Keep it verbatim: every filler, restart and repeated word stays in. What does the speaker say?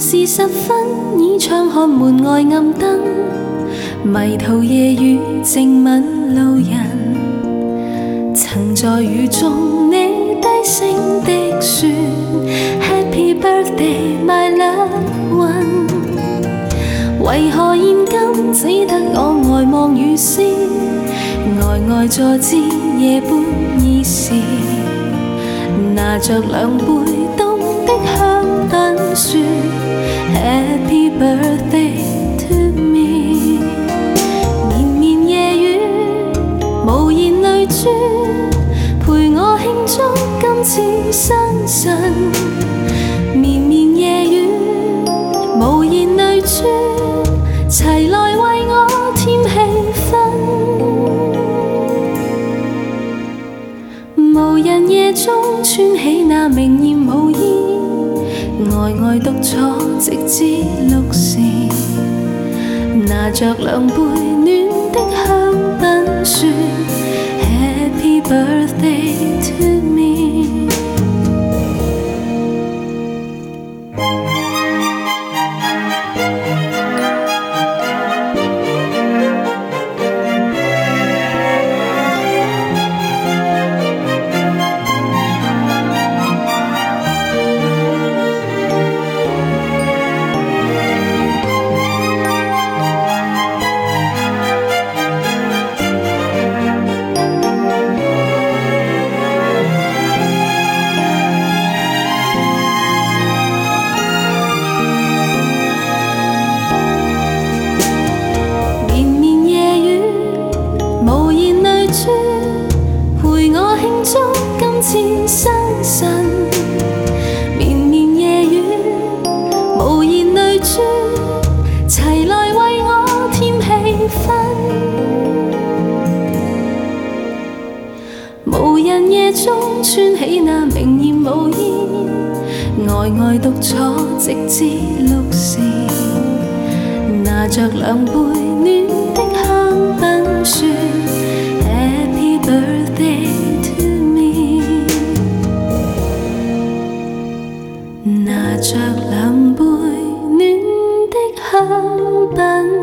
時十分，倚窗看門外暗燈，迷途夜雨靜吻路人。曾在雨中你低聲的說 Happy birthday my loved one， 為何現今只得我呆望雨絲，呆呆坐至夜半已時，拿着兩杯凍的香檳說 Happy birthday to me。 綿綿夜雨無言淚珠，陪我慶祝今次生辰。綿綿夜雨無言淚珠，齊來為我添氣氛。無人夜中穿起那明豔舞衣，呆呆獨坐直至六時，拿着兩杯暖的香檳說 Happy birthday to me。 陪我慶祝今次生辰，綿綿夜雨無言淚珠，齊來為我添氣氛。無人夜中穿起那明豔舞衣，呆呆獨坐直至六時，拿着兩杯暖的香檳說Happy birthday to me， 拿着兩杯暖的香檳